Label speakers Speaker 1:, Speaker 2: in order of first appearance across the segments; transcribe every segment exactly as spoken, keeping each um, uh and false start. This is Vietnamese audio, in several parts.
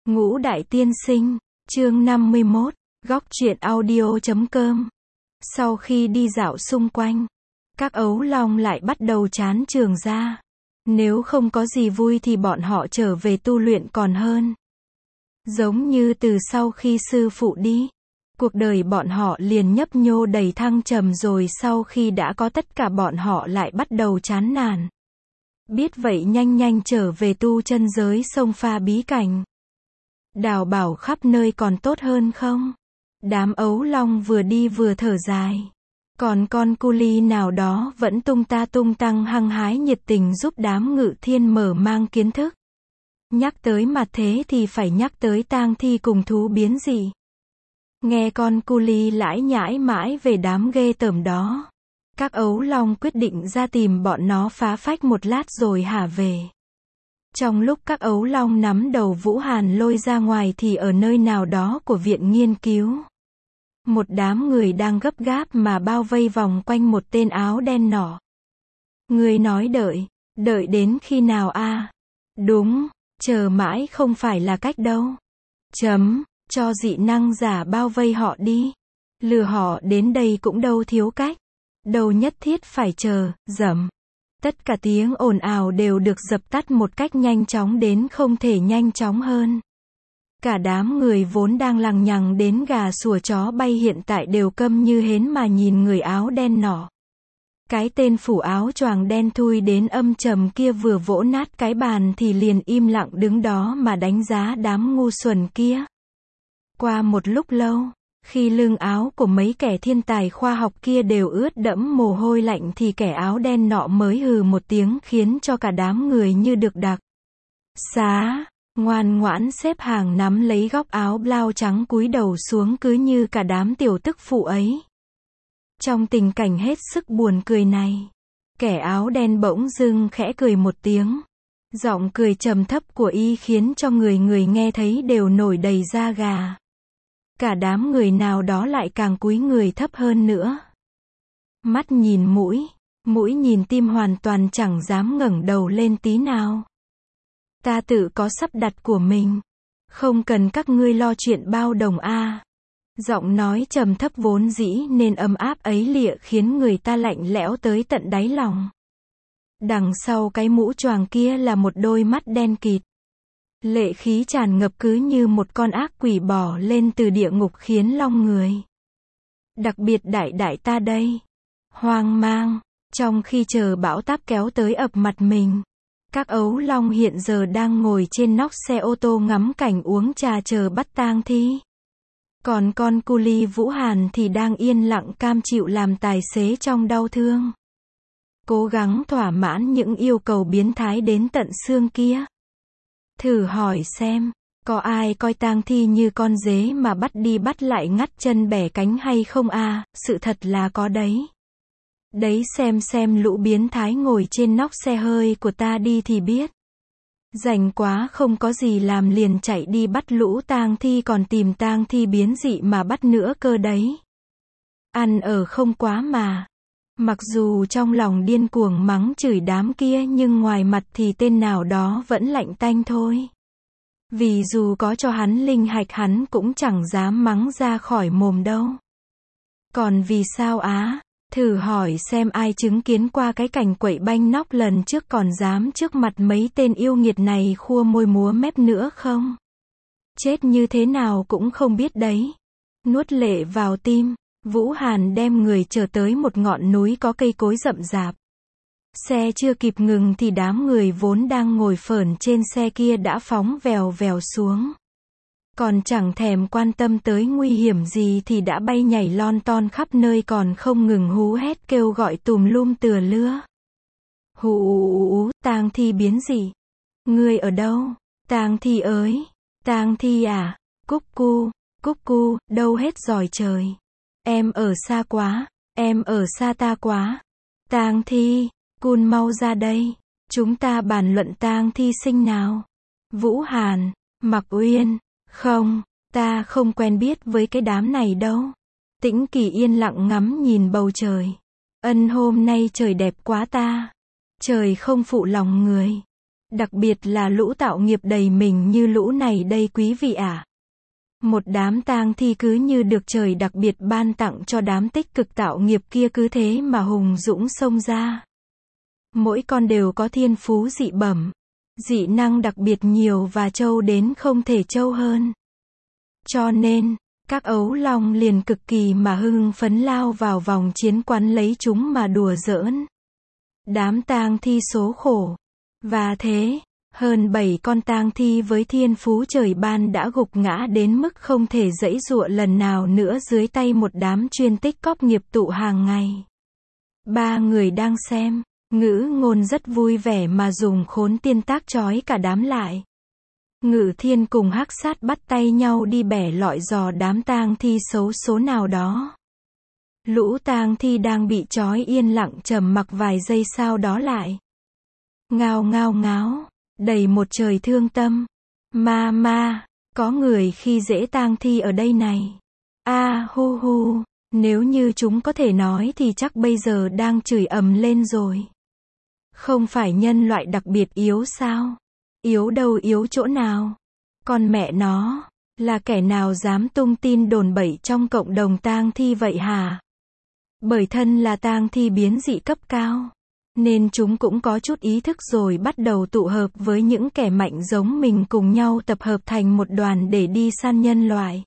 Speaker 1: Ngũ Đại Tiên Sinh, chương năm mươi mốt, góc truyện audio chấm com. Sau khi đi dạo xung quanh, các ấu long lại bắt đầu chán trường ra. Nếu không có gì vui thì bọn họ trở về tu luyện còn hơn. Giống như từ sau khi sư phụ đi, cuộc đời bọn họ liền nhấp nhô đầy thăng trầm, rồi sau khi đã có tất cả bọn họ lại bắt đầu chán nản. Biết vậy nhanh nhanh trở về tu chân giới sông pha bí cảnh. Đào bảo khắp nơi còn tốt hơn không? Đám ấu long vừa đi vừa thở dài. Còn con cu li nào đó vẫn tung ta tung tăng hăng hái nhiệt tình giúp đám ngự thiên mở mang kiến thức. Nhắc tới mặt thế thì phải nhắc tới tang thi cùng thú biến dị. Nghe con cu li lãi nhãi mãi về đám ghê tởm đó, các ấu long quyết định ra tìm bọn nó phá phách một lát rồi hả về. Trong lúc các ấu long nắm đầu Vũ Hàn lôi ra ngoài thì ở nơi nào đó của viện nghiên cứu, một đám người đang gấp gáp mà bao vây vòng quanh một tên áo đen nọ. Người nói đợi, đợi đến khi nào a? À? Đúng, chờ mãi không phải là cách đâu. Chấm, cho dị năng giả bao vây họ đi. Lừa họ đến đây cũng đâu thiếu cách. Đâu nhất thiết phải chờ, dầm. Tất cả tiếng ồn ào đều được dập tắt một cách nhanh chóng đến không thể nhanh chóng hơn. Cả đám người vốn đang lằng nhằng đến gà sủa chó bay hiện tại đều câm như hến mà nhìn người áo đen nọ. Cái tên phủ áo choàng đen thui đến âm trầm kia vừa vỗ nát cái bàn thì liền im lặng đứng đó mà đánh giá đám ngu xuẩn kia. Qua một lúc lâu, khi lưng áo của mấy kẻ thiên tài khoa học kia đều ướt đẫm mồ hôi lạnh thì kẻ áo đen nọ mới hừ một tiếng khiến cho cả đám người như được đặc xá, ngoan ngoãn xếp hàng nắm lấy góc áo blau trắng cúi đầu xuống cứ như cả đám tiểu tức phụ ấy. Trong tình cảnh hết sức buồn cười này, kẻ áo đen bỗng dưng khẽ cười một tiếng. Giọng cười trầm thấp của y khiến cho người người nghe thấy đều nổi đầy da gà. Cả đám người nào đó lại càng cúi người thấp hơn nữa. Mắt nhìn mũi, mũi nhìn tim hoàn toàn chẳng dám ngẩng đầu lên tí nào. Ta tự có sắp đặt của mình, không cần các ngươi lo chuyện bao đồng a. À. Giọng nói trầm thấp vốn dĩ nên ấm áp ấy lịa khiến người ta lạnh lẽo tới tận đáy lòng. Đằng sau cái mũ choàng kia là một đôi mắt đen kịt. Lệ khí tràn ngập cứ như một con ác quỷ bò lên từ địa ngục khiến long người. Đặc biệt đại đại ta đây. Hoang mang, trong khi chờ bão táp kéo tới ập mặt mình. Các ấu long hiện giờ đang ngồi trên nóc xe ô tô ngắm cảnh uống trà chờ bắt tang thi. Còn con cu li Vũ Hàn thì đang yên lặng cam chịu làm tài xế trong đau thương. Cố gắng thỏa mãn những yêu cầu biến thái đến tận xương kia. Thử hỏi xem, có ai coi tang thi như con dế mà bắt đi bắt lại ngắt chân bẻ cánh hay không a? À, sự thật là có đấy. Đấy xem xem lũ biến thái ngồi trên nóc xe hơi của ta đi thì biết. Rảnh quá không có gì làm liền chạy đi bắt lũ tang thi còn tìm tang thi biến dị mà bắt nữa cơ đấy. Ăn ở không quá mà. Mặc dù trong lòng điên cuồng mắng chửi đám kia nhưng ngoài mặt thì tên nào đó vẫn lạnh tanh thôi. Vì dù có cho hắn linh hạch hắn cũng chẳng dám mắng ra khỏi mồm đâu. Còn vì sao á? Thử hỏi xem ai chứng kiến qua cái cảnh quậy banh nóc lần trước còn dám trước mặt mấy tên yêu nghiệt này khua môi múa mép nữa không? Chết như thế nào cũng không biết đấy. Nuốt lệ vào tim, Vũ Hàn đem người trở tới một ngọn núi có cây cối rậm rạp. Xe chưa kịp ngừng thì đám người vốn đang ngồi phởn trên xe kia đã phóng vèo vèo xuống. Còn chẳng thèm quan tâm tới nguy hiểm gì thì đã bay nhảy lon ton khắp nơi còn không ngừng hú hét kêu gọi tùm lum từa lưa. Hú ú ú, tang thi biến dị. Ngươi ở đâu? Tang thi ơi! Tang thi à? Cúc cu, cúc cu, đâu hết rồi trời? Em ở xa quá, em ở xa ta quá. Tang thi, cun mau ra đây. Chúng ta bàn luận tang thi sinh nào. Vũ Hàn, Mặc Uyên. Không, ta không quen biết với cái đám này đâu. Tĩnh Kỳ yên lặng ngắm nhìn bầu trời. Ân hôm nay trời đẹp quá ta. Trời không phụ lòng người. Đặc biệt là lũ tạo nghiệp đầy mình như lũ này đây quý vị ạ. Một đám tang thi cứ như được trời đặc biệt ban tặng cho đám tích cực tạo nghiệp kia cứ thế mà hùng dũng xông ra. Mỗi con đều có thiên phú dị bẩm, dị năng đặc biệt nhiều và trâu đến không thể trâu hơn. Cho nên, các ấu long liền cực kỳ mà hưng phấn lao vào vòng chiến quắn lấy chúng mà đùa giỡn. Đám tang thi số khổ. Và thế, hơn bảy con tang thi với thiên phú trời ban đã gục ngã đến mức không thể giãy giụa lần nào nữa dưới tay một đám chuyên tích cóp nghiệp tụ hàng ngày. Ba người đang xem, Ngữ Ngôn rất vui vẻ mà dùng khốn tiên tác trói cả đám lại. Ngự Thiên cùng Hắc Sát bắt tay nhau đi bẻ lọi dò đám tang thi xấu số nào đó. Lũ tang thi đang bị trói yên lặng trầm mặc vài giây sau đó lại ngao ngao ngáo, đầy một trời thương tâm. Ma ma, có người khi dễ tang thi ở đây này. A hu hu, nếu như chúng có thể nói thì chắc bây giờ đang chửi ầm lên rồi. Không phải nhân loại đặc biệt yếu sao? Yếu đâu yếu chỗ nào? Con mẹ nó, là kẻ nào dám tung tin đồn bậy trong cộng đồng tang thi vậy hả? Bởi thân là tang thi biến dị cấp cao, nên chúng cũng có chút ý thức rồi bắt đầu tụ hợp với những kẻ mạnh giống mình cùng nhau tập hợp thành một đoàn để đi săn nhân loại.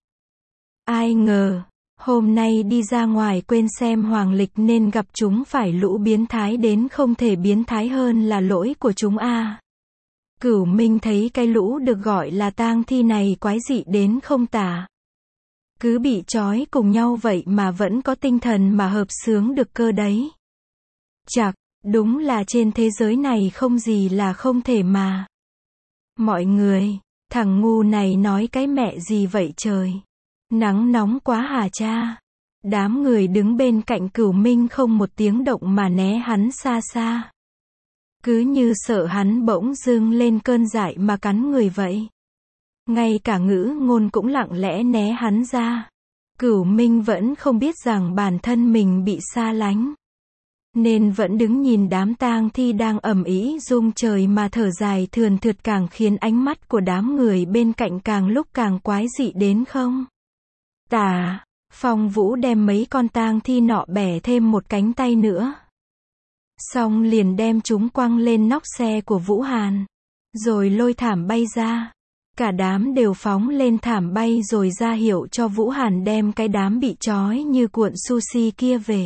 Speaker 1: Ai ngờ, hôm nay đi ra ngoài quên xem hoàng lịch nên gặp chúng phải lũ biến thái đến không thể biến thái hơn là lỗi của chúng a. À. Cửu Minh thấy cái lũ được gọi là tang thi này quái dị đến không tả. Cứ bị trói cùng nhau vậy mà vẫn có tinh thần mà hợp xướng được cơ đấy. Chạc, đúng là trên thế giới này không gì là không thể mà. Mọi người, thằng ngu này nói cái mẹ gì vậy trời? Nắng nóng quá hả cha? Đám người đứng bên cạnh Cửu Minh không một tiếng động mà né hắn xa xa. Cứ như sợ hắn bỗng dưng lên cơn dại mà cắn người vậy. Ngay cả Ngữ Ngôn cũng lặng lẽ né hắn ra. Cửu Minh vẫn không biết rằng bản thân mình bị xa lánh, nên vẫn đứng nhìn đám tang thi đang ầm ĩ rung trời mà thở dài thườn thượt, càng khiến ánh mắt của đám người bên cạnh càng lúc càng quái dị đến không tả. Phong Vũ đem mấy con tang thi nọ bẻ thêm một cánh tay nữa. Xong liền đem chúng quăng lên nóc xe của Vũ Hàn. Rồi lôi thảm bay ra. Cả đám đều phóng lên thảm bay rồi ra hiệu cho Vũ Hàn đem cái đám bị trói như cuộn sushi kia về.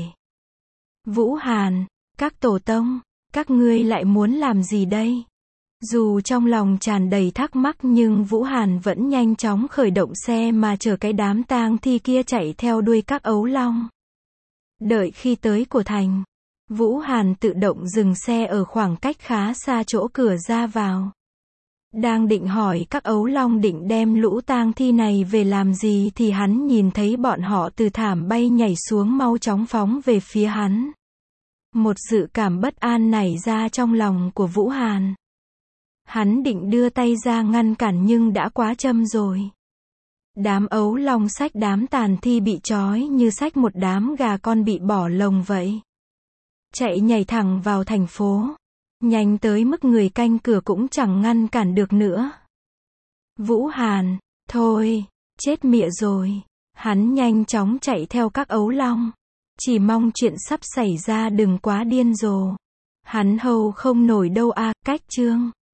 Speaker 1: Vũ Hàn, các tổ tông, các ngươi lại muốn làm gì đây? Dù trong lòng tràn đầy thắc mắc nhưng Vũ Hàn vẫn nhanh chóng khởi động xe mà chở cái đám tang thi kia chạy theo đuôi các ấu long. Đợi khi tới của thành, Vũ Hàn tự động dừng xe ở khoảng cách khá xa chỗ cửa ra vào. Đang định hỏi các ấu long định đem lũ tang thi này về làm gì thì hắn nhìn thấy bọn họ từ thảm bay nhảy xuống mau chóng phóng về phía hắn. Một dự cảm bất an nảy ra trong lòng của Vũ Hàn. Hắn định đưa tay ra ngăn cản nhưng đã quá châm rồi. Đám ấu long xách đám tàn thi bị trói như xách một đám gà con bị bỏ lồng vậy. Chạy nhảy thẳng vào thành phố. Nhanh tới mức người canh cửa cũng chẳng ngăn cản được nữa. Vũ Hàn, thôi, chết mịa rồi. Hắn nhanh chóng chạy theo các ấu long. Chỉ mong chuyện sắp xảy ra đừng quá điên rồ. Hắn hầu không nổi đâu a, cách chương.